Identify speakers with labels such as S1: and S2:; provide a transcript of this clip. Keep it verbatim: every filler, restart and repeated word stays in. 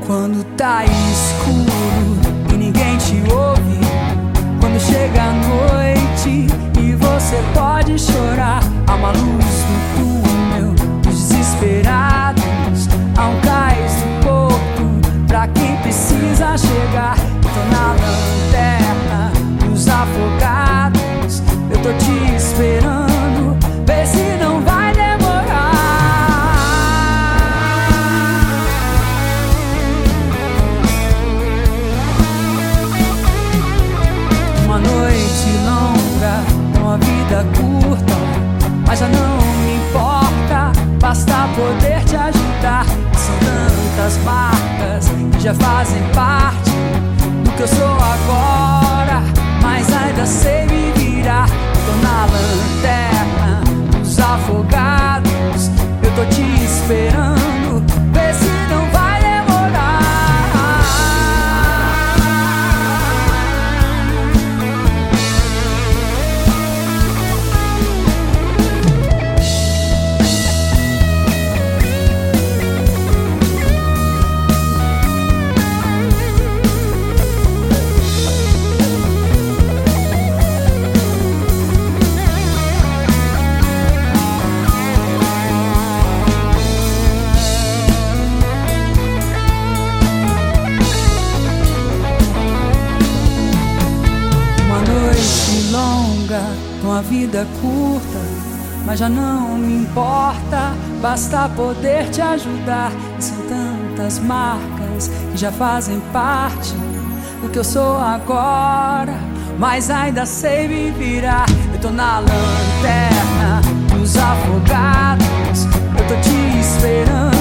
S1: Quando tá escuro e ninguém te ouve, quando chega a noite e você pode chorar, há uma luz no túnel dos desesperados, há um cais no porto pra quem precisa chegar. Tô na lanterna dos afogados, eu tô te esperando, vê se não vai demorar. Uma noite longa, uma vida curta, mas já não me importa, basta poder te ajudar. São tantas marcas que já fazem parte do que eu sou agora, mas ainda sei me virar. Tô na lanterna dos afogados, eu tô te esperando, vê se não vai demorar. Uma vida curta, mas já não me importa, basta poder te ajudar. E são tantas marcas que já fazem parte do que eu sou agora, mas ainda sei me virar. Eu tô na lanterna dos afogados, eu tô te esperando,